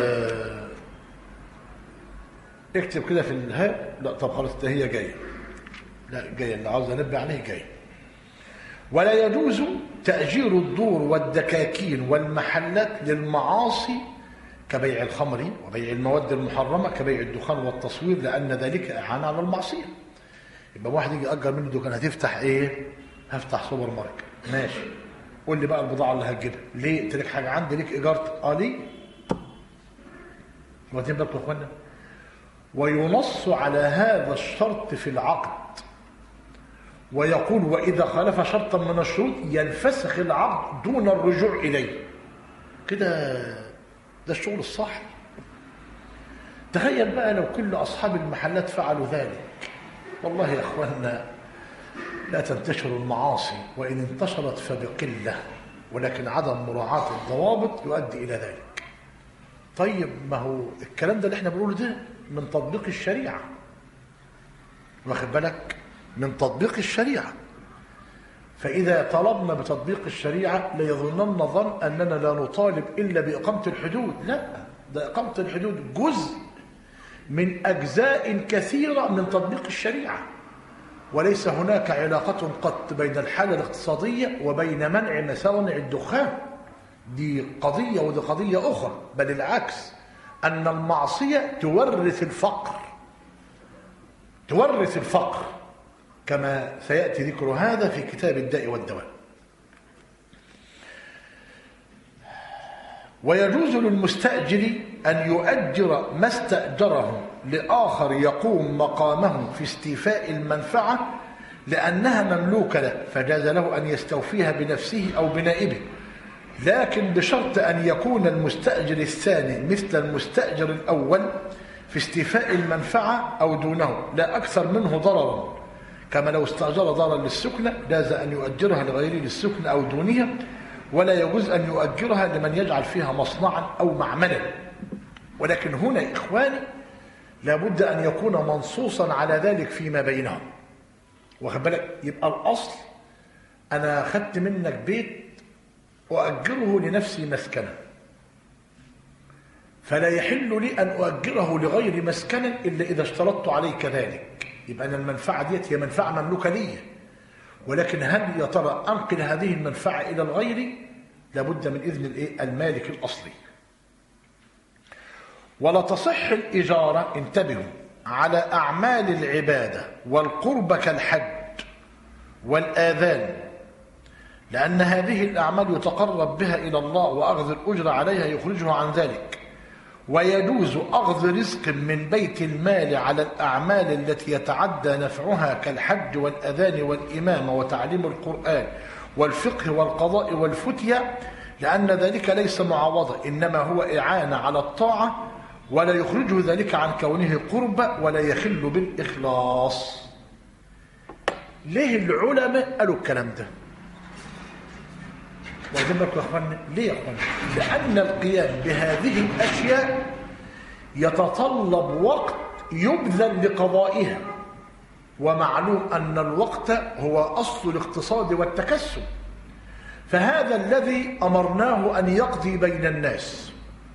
اكتب كده في الهاء. لا طب خلاص ده هي جايه، لا جايه اللي عاوز انبه عليه جايه. ولا يجوز تأجير الدور والدكاكين والمحلات للمعاصي كبيع الخمر وبيع المواد المحرمه كبيع الدخان والتصوير، لان ذلك اعانه على المعصيه. يبقى واحد يجي يأجر منه دكان، هتفتح ايه؟ هفتح سوبر ماركت. ماشي، قول لي بقى البضاعه اللي هتجيبها. ليه؟ انت لك حاجه عندي، ليك ايجار. اه ليه؟ واخدين بالكم يا اخوانا؟ وينص على هذا الشرط في العقد، ويقول وإذا خالف شرطا من الشروط ينفسخ العقد دون الرجوع إليه. كده ده الشغل الصح. تخيل بقى لو كل أصحاب المحلات فعلوا ذلك. والله يا أخوانا لا تنتشر المعاصي، وإن انتشرت فبقلة، ولكن عدم مراعاة الضوابط يؤدي إلى ذلك. طيب ما هو الكلام ده اللي احنا بنقوله ده من تطبيق الشريعة، واخد بالك؟ من تطبيق الشريعة. فإذا طلبنا بتطبيق الشريعة ليظنن ظن أننا لا نطالب إلا بإقامة الحدود. لا، ده إقامة الحدود جزء من أجزاء كثيرة من تطبيق الشريعة، وليس هناك علاقة قط بين الحالة الاقتصادية وبين منع مصانع الدخان. دي قضية ودي قضية أخرى، بل العكس، أن المعصية تورث الفقر، تورث الفقر كما سيأتي ذكر هذا في كتاب الداء والدواء. ويجوز للمستأجر أن يؤجر ما استأجره لآخر يقوم مقامه في استيفاء المنفعة لأنها مملوكة له، فجاز له أن يستوفيها بنفسه أو بنائبه، لكن بشرط أن يكون المستأجر الثاني مثل المستأجر الأول في استيفاء المنفعة أو دونه، لا أكثر منه ضررا. كما لو استأجر دارا للسكنة جاز أن يؤجرها لغيره للسكنة أو دونها، ولا يجوز أن يؤجرها لمن يجعل فيها مصنعا أو معملا. ولكن هنا إخواني لابد أن يكون منصوصا على ذلك فيما بينهم، واخد بالك؟ يبقى الأصل أنا أخذت منك بيت أؤجره لنفسي مسكنا، فلا يحل لي أن أؤجره لغير مسكن إلا إذا اشترطت عليك ذلك. يبقى أن المنفعة ديت هي منفعة مملوكة لي، ولكن هل يا ترى أنقل هذه المنفعة إلى الغير؟ لابد من إذن الإيه؟ المالك الأصلي. ولا تصح الإجارة، انتبهوا، على أعمال العبادة والقرب كالحج والآذان، لأن هذه الأعمال يتقرب بها إلى الله، وأخذ الأجر عليها يخرجه عن ذلك. ويجوز أخذ رزق من بيت المال على الأعمال التي يتعدى نفعها كالحج والأذان والإمامة وتعليم القرآن والفقه والقضاء والفتية، لأن ذلك ليس معاوضة، إنما هو إعانة على الطاعة، ولا يخرجه ذلك عن كونه قربة ولا يخل بالإخلاص. ليه العلماء قالوا الكلام ده؟ واخدين بالكم يا اخوانا؟ ليه يا اخوانا؟ لأن القيام بهذه الأشياء يتطلب وقت يبذل لقضائها، ومعلوم أن الوقت هو أصل الاقتصاد والتكسب. فهذا الذي أمرناه أن يقضي بين الناس،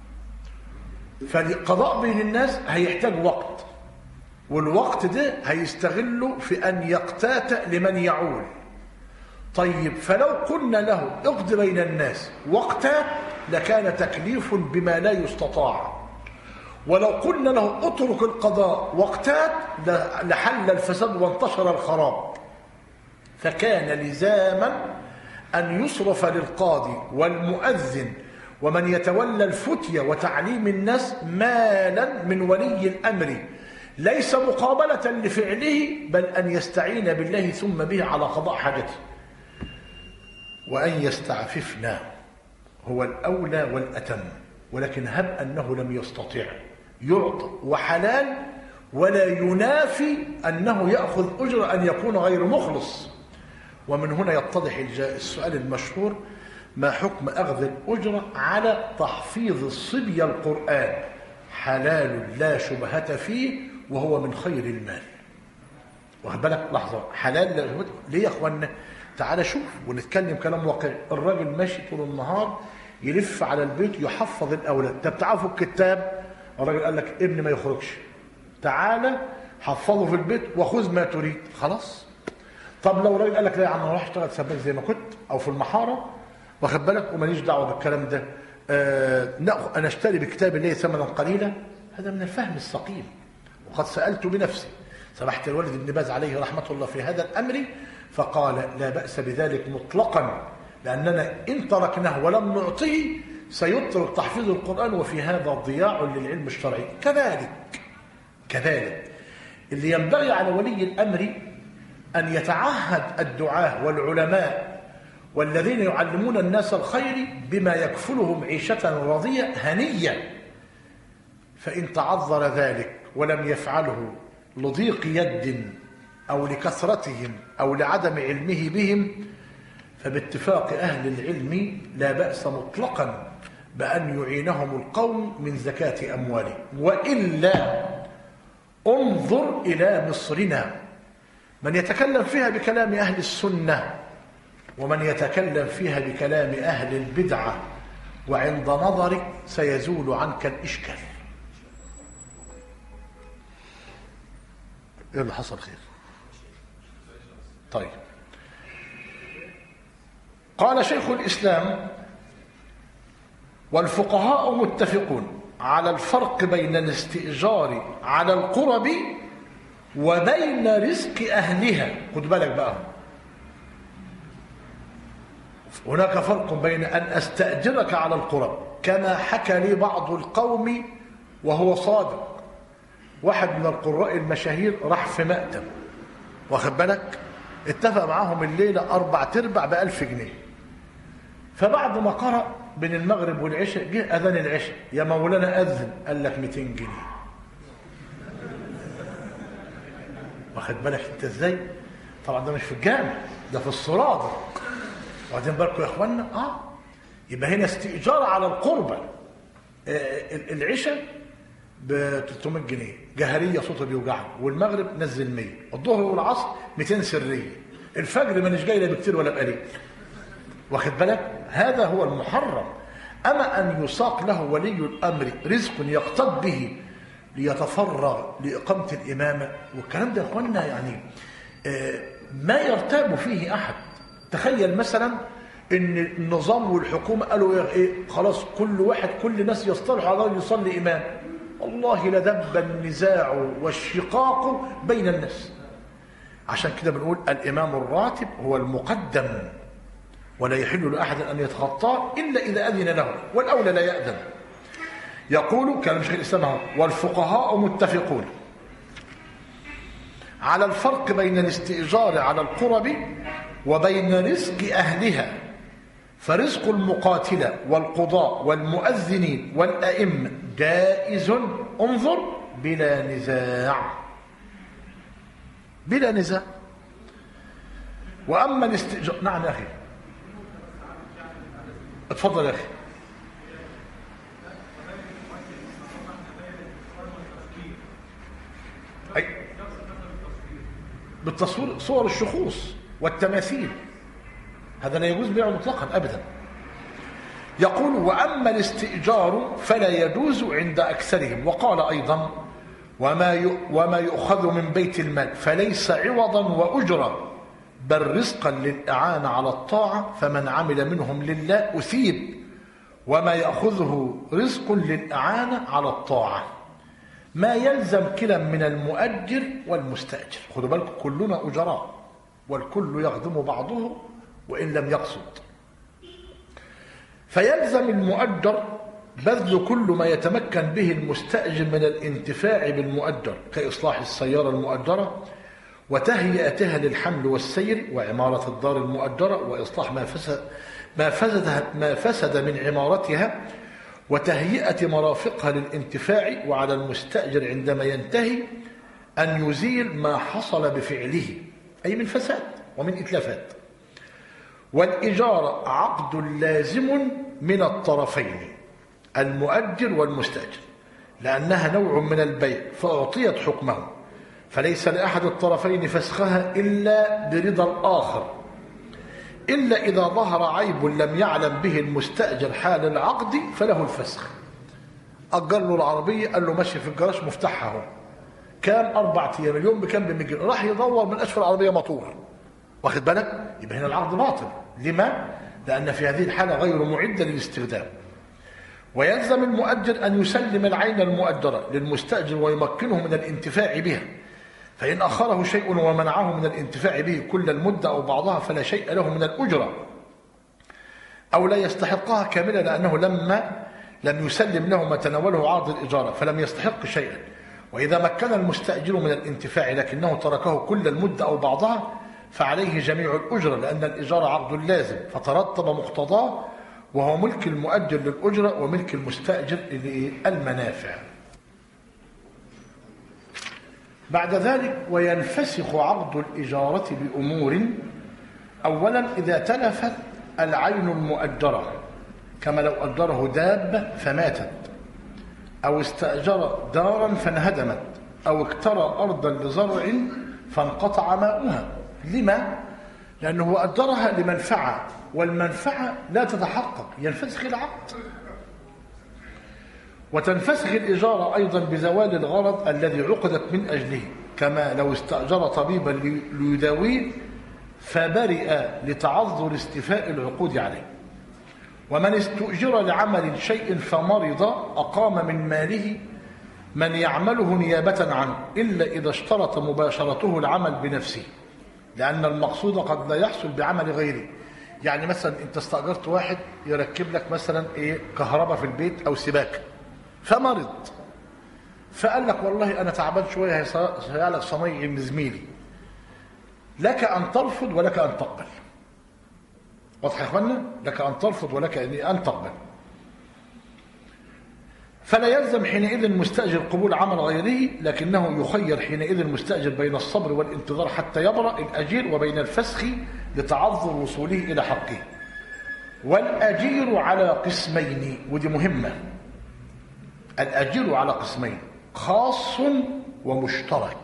فالقضاء بين الناس هيحتاج وقت، والوقت ده هيستغله في أن يقتات لمن يعول. طيب فلو قلنا له اقضي بين الناس وقتا لكان تكليف بما لا يستطاع، ولو قلنا له اترك القضاء وقتات لحل الفساد وانتشر الخراب. فكان لزاما أن يصرف للقاضي والمؤذن ومن يتولى الفتية وتعليم الناس مالا من ولي الأمر، ليس مقابلة لفعله، بل أن يستعين بالله ثم به على قضاء حاجته. وأن يستعففنا هو الأولى والأتم، ولكن هب أنه لم يستطع يعطى وحلال، ولا ينافي أنه يأخذ أجر أن يكون غير مخلص. ومن هنا يتضح السؤال المشهور: ما حكم أخذ الأجرة على تحفيظ الصبية القرآن؟ حلال لا شبهة فيه وهو من خير المال. واخد بالك؟ لحظة، حلال لا شبهة. ليه يا اخوانا؟ تعال شوف ونتكلم كلام واقعي. الراجل ماشي طول النهار يلف على البيت يحفظ الأولاد. طب تعرفوا الكتاب؟ الراجل قال لك ابني ما يخرجش، تعالى حفظه في البيت وخذ ما تريد. خلاص. طب لو راجل قال لك لا يا عم انا راح اشتغل سباك زي ما كنت او في المحاره، واخد بالك، وماليش دعوه بالكلام ده، آه لا انا اشتري بكتاب الله ثمنا قليلا، هذا من الفهم السقيم. وقد سالت بنفسي سمحت الوالد ابن باز عليه رحمه الله في هذا الامر، فقال لا باس بذلك مطلقا، لاننا ان تركناه ولم نعطيه سيترك تحفيظ القران، وفي هذا ضياع للعلم الشرعي. كذلك كذلك اللي ينبغي على ولي الامر أن يتعهد الدعاة والعلماء والذين يعلمون الناس الخير بما يكفلهم عيشة رضية هنية. فإن تعذر ذلك ولم يفعله لضيق يد أو لكثرتهم أو لعدم علمه بهم، فباتفاق أهل العلم لا بأس مطلقا بأن يعينهم القوم من زكاة أموالهم. وإلا انظر إلى مصرنا، من يتكلم فيها بكلام أهل السنة ومن يتكلم فيها بكلام أهل البدعة، وعند نظرك سيزول عنك الإشكال. إيه اللي حصل؟ خير. طيب، قال شيخ الإسلام والفقهاء متفقون على الفرق بين الاستئجار على القرب وبين رزق أهلها. خد بالك بقى، هناك فرق بين أن أستأجرك على القرب كما حكى لي بعض القوم وهو صادق. واحد من القراء المشاهير راح في مأتم، واخد بالك، اتفق معاهم الليلة أربع تربع بألف جنيه. فبعد ما قرأ بين المغرب والعشاء جه أذان العشاء، يا مولانا أذن، قال لك مئتين جنيه. واخد بالك انت ازاي؟ طبعا ده مش في الجامع، ده في الصرادق. واخدين بالكم يا اخوانا؟ اه يبقى هنا استئجار على القربة. آه العشاء ب ثلاثمائة جنيه جهريه صوته بيوجعه، والمغرب نزل مية، الظهر والعصر مئتين سريه، الفجر مانيش جاي لا بكتير ولا بقليل. واخد بالك؟ هذا هو المحرم. اما ان يساق له ولي الامر رزق يقتض به ليتفرغ لإقامة الإمامة والكلام ده يا اخوانا، يعني ما يرتاب فيه أحد. تخيل مثلا إن النظام والحكومة قالوا إيه، خلاص كل واحد كل الناس يصطلح على أن يصلي إمام، والله لدب النزاع والشقاق بين الناس. عشان كده بنقول الإمام الراتب هو المقدم، ولا يحل لأحد أن يتخطاه إلا إذا أذن له، والأولى لا يأذن. يقول كلام شيخ الإسلام والفقهاء متفقون على الفرق بين الاستئجار على القرب وبين رزق أهلها، فرزق المقاتلة والقضاء والمؤذنين والأئمة جائز، انظر، بلا نزاع، بلا نزاع. وأما الاستئجار، نعم يا أخي، اتفضل يا أخي. أي بالتصوير، صور الشخوص والتماثيل، هذا لا يجوز بيعه مطلقا أبدا. يقول وأما الاستئجار فلا يجوز عند أكثرهم. وقال أيضا وما وما يؤخذ من بيت المال فليس عوضا وأجرا بل رزقا للإعانة على الطاعة، فمن عمل منهم لله أثيب، وما يأخذه رزق للإعانة على الطاعة. ما يلزم كلا من المؤجر والمستأجر. خدوا بالكم كلنا أجراء والكل يخدم بعضه وإن لم يقصد. فيلزم المؤجر بذل كل ما يتمكن به المستأجر من الانتفاع بالمؤجر، كإصلاح السيارة المؤجرة وتهيئتها للحمل والسير، وعمارة الدار المؤجرة، وإصلاح ما فسد ما فسد ما فسد من عمارتها، وتهيئة مرافقها للانتفاع. وعلى المستأجر عندما ينتهي أن يزيل ما حصل بفعله، أي من فساد ومن إتلافات. والإجارة عقد لازم من الطرفين المؤجر والمستأجر، لأنها نوع من البيع فأعطيت حكمه، فليس لأحد الطرفين فسخها إلا برضا الآخر، إلا إذا ظهر عيب لم يعلم به المستأجر حال العقد فله الفسخ. أجر له العربية، قال له ماشي في الجراج مفتاحها اهو، كام أربع أيام، اليوم بكام؟ بمية جنيه، راح يدور من أسفل العربية مطور، واخد بالك؟ يبقى هنا العقد باطل. لما؟ لأن في هذه الحالة غير معدة للاستخدام. ويلزم المؤجر أن يسلم العين المؤجرة للمستأجر ويمكنه من الانتفاع بها، فإن أخره شيء ومنعه من الانتفاع به كل المدة أو بعضها فلا شيء له من الأجرة، أو لا يستحقها كاملة لأنه لما لم يسلم له ما تناوله عقد الإجارة فلم يستحق شيئا. وإذا مكن المستأجر من الانتفاع لكنه تركه كل المدة أو بعضها فعليه جميع الأجرة، لأن الإجارة عقد لازم فترتب مقتضاه، وهو ملك المؤجر للأجرة وملك المستأجر للمنافع. بعد ذلك وينفسخ عقد الإجارة بأمور: أولا إذا تلفت العين المؤجرة، كما لو أجره دابة فماتت، أو استأجر دارا فانهدمت، أو اكترى أرضا لزرع فانقطع ماؤها. لما؟ لأنه أجرها لمنفعة، والمنفعة لا تتحقق، ينفسخ العقد. وتنفسخ الإجارة أيضا بزوال الغرض الذي عقدت من أجله، كما لو استأجر طبيبا ليداويه فبرئ لتعذر استيفاء العقود عليه. ومن استؤجر لعمل شيء فمرض أقام من ماله من يعمله نيابة عنه، إلا إذا اشترط مباشرته العمل بنفسه، لأن المقصود قد لا يحصل بعمل غيره. يعني مثلا أنت استأجرت واحد يركب لك مثلا إيه كهرباء في البيت أو سباكة، فمرض، فقال لك والله أنا تعبان شوية هيصيع لك صنايعي من زميلي، لك أن ترفض ولك أن تقبل. واضح يا اخوانا؟ لك أن ترفض ولك أن تقبل. فلا يلزم حينئذ المستأجر قبول عمل غيره، لكنه يخير حينئذ المستأجر بين الصبر والانتظار حتى يبرأ الأجير وبين الفسخ لتعذر وصوله إلى حقه. والأجير على قسمين، ودي مهمة، الأجير على قسمين: خاص ومشترك.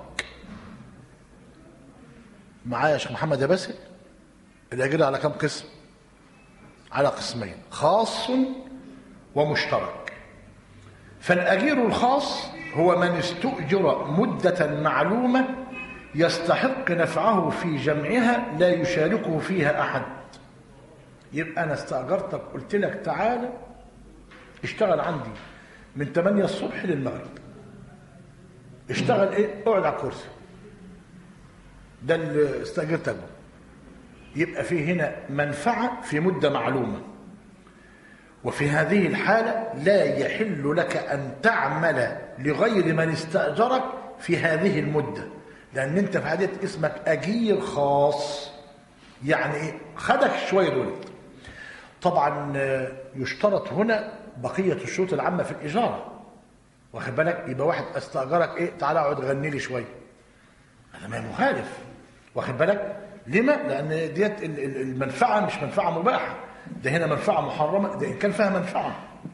معايا يا شيخ محمد يا باسل؟ الأجير على كم قسم؟ على قسمين: خاص ومشترك. فالأجير الخاص هو من استؤجر مدة معلومة يستحق نفعه في جمعها لا يشاركه فيها أحد. يبقى أنا استأجرتك، قلت لك تعالى اشتغل عندي من ثمانية الصبح للمغرب، اشتغل ايه؟ اقعد على الكرسي، ده اللي استأجرتك. يبقى فيه هنا منفعة في مدة معلومة، وفي هذه الحالة لا يحل لك أن تعمل لغير من استأجرك في هذه المدة، لأن أنت في هذه اسمك أجير خاص، يعني خدك شوية دول. طبعا يشترط هنا بقية الشروط العامة في الإجارة، واخد بالك؟ يبقى واحد استأجرك ايه؟ تعالى اقعد غني لي شوية، هذا ما مخالف، واخد بالك؟ لما؟ لأن ديت المنفعة مش منفعة مباحة، ده هنا منفعة محرمة، ده إن كان فيها منفعة.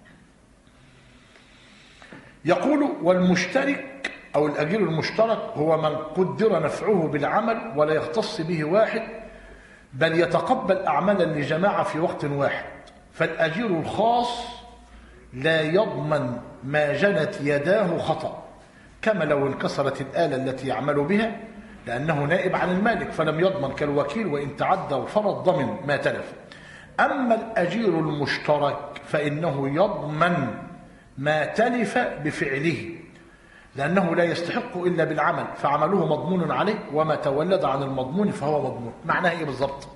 يقول: والمشترك أو الأجير المشترك هو من قدر نفعه بالعمل ولا يختص به واحد، بل يتقبل أعمالا لجماعة في وقت واحد. فالأجير الخاص لا يضمن ما جنت يداه خطأ، كما لو انكسرت الآلة التي يعمل بها، لأنه نائب عن المالك فلم يضمن، كالوكيل وإن تعدى وفرض ضمن ما تلف. أما الأجير المشترك فإنه يضمن ما تلف بفعله، لأنه لا يستحق إلا بالعمل، فعمله مضمون عليه، وما تولد عن المضمون فهو مضمون. معناها إيه بالضبط؟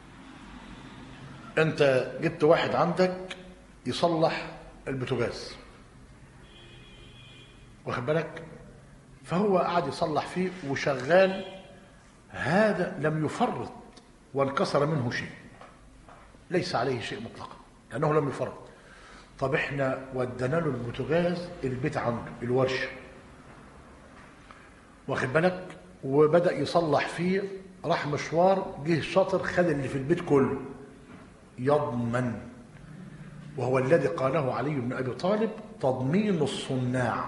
أنت جبت واحد عندك يصلح البوتاجاز، واخد بالك؟ فهو قاعد يصلح فيه وشغال، هذا لم يفرط وانكسر منه شيء، ليس عليه شيء مطلقا لأنه لم يفرط. طب احنا ودنا له البوتاجاز البيت عنده الورشة، واخد بالك؟ وبدأ يصلح فيه، راح مشوار، جه شاطر خد اللي في البيت كله، يضمن، وهو الذي قاله علي بن أبي طالب تضمين الصناع،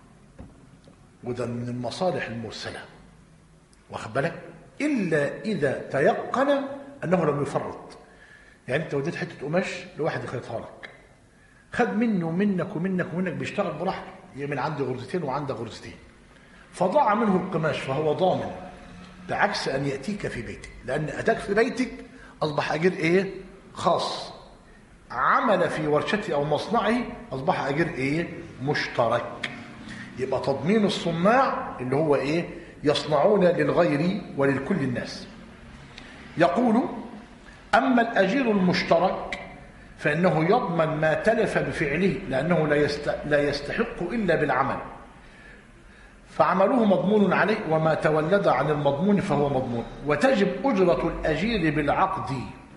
وده من المصالح المرسلة، واخد بالك، إلا إذا تيقن أنه لم يفرط. يعني أنت وديت حتة قماش لواحد يخيطها لك، خد منه ومنك ومنك ومنك، بيشتغل براحته، يعمل عندي غرزتين وعندك غرزتين، فضاع منه القماش، فهو ضامن، بعكس أن يأتيك في بيتك، لأن أتاك في بيتك أصبح أجير إيه؟ خاص. عمل في ورشته أو مصنعه أصبح أجير إيه؟ مشترك. يبقى تضمين الصناع اللي هو إيه؟ يصنعون للغير وللكل الناس. يقول: أما الأجير المشترك فإنه يضمن ما تلف بفعله، لأنه لا يستحق إلا بالعمل، فعمله مضمون عليه، وما تولد عن المضمون فهو مضمون. وتجب أجرة الأجير بالعقد،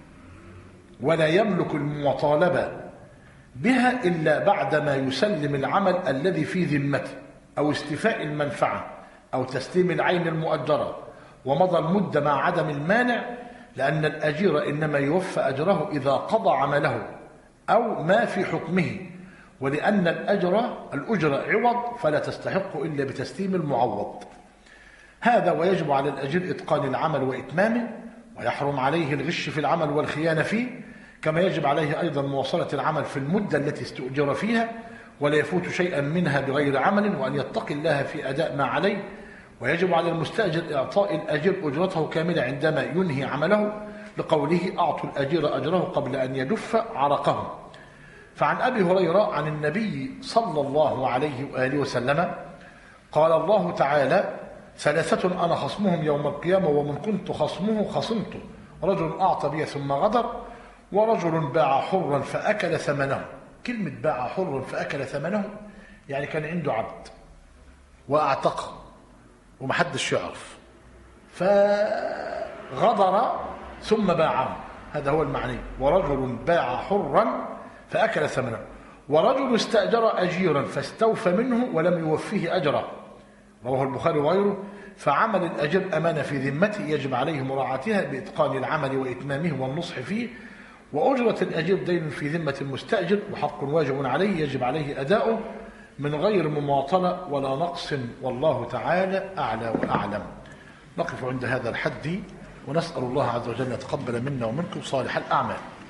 ولا يملك المطالبة بها إلا بعدما يسلم العمل الذي في ذمته، أو استيفاء المنفعة، أو تسليم العين المؤجرة، ومضى المدة مع عدم المانع، لأن الأجير إنما يوفى أجره إذا قضى عمله أو ما في حكمه، ولأن الأجر الأجر عوض فلا تستحق إلا بتسليم المعوض. هذا ويجب على الأجير إتقان العمل وإتمامه، ويحرم عليه الغش في العمل والخيانة فيه، كما يجب عليه أيضا مواصلة العمل في المدة التي استؤجر فيها، ولا يفوت شيئا منها بغير عمل، وأن يتقي الله في أداء ما عليه. ويجب على المستأجر إعطاء الأجير أجرته كاملة عندما ينهي عمله، لقوله: أعطوا الأجير أجره قبل أن يجف عرقه. فعن أبي هريرة عن النبي صلى الله عليه وآله وسلم قال الله تعالى: ثلاثة أنا خصمهم يوم القيامة، ومن كنت خصمه خصمته: رجل أعطى بي ثم غدر، ورجل باع حرا فأكل ثمنه. كلمة باع حرا فأكل ثمنه يعني كان عنده عبد وأعتقه ومحدش يعرف، فغدر ثم باعه، هذا هو المعنى. ورجل باع حرا فأكل ثمنه، ورجل استأجر أجيرا فاستوفى منه ولم يوفيه أجره، رواه البخاري وغيره. فعمل الأجير أمانة في ذمته يجب عليه مراعاتها بإتقان العمل وإتمامه والنصح فيه. وأجرة الأجير دين في ذمة المستأجر، وحق واجب عليه يجب عليه أداؤه من غير مماطلة ولا نقص، والله تعالى أعلى وأعلم. نقف عند هذا الحد، ونسأل الله عز وجل يتقبل منا ومنكم صالح الأعمال.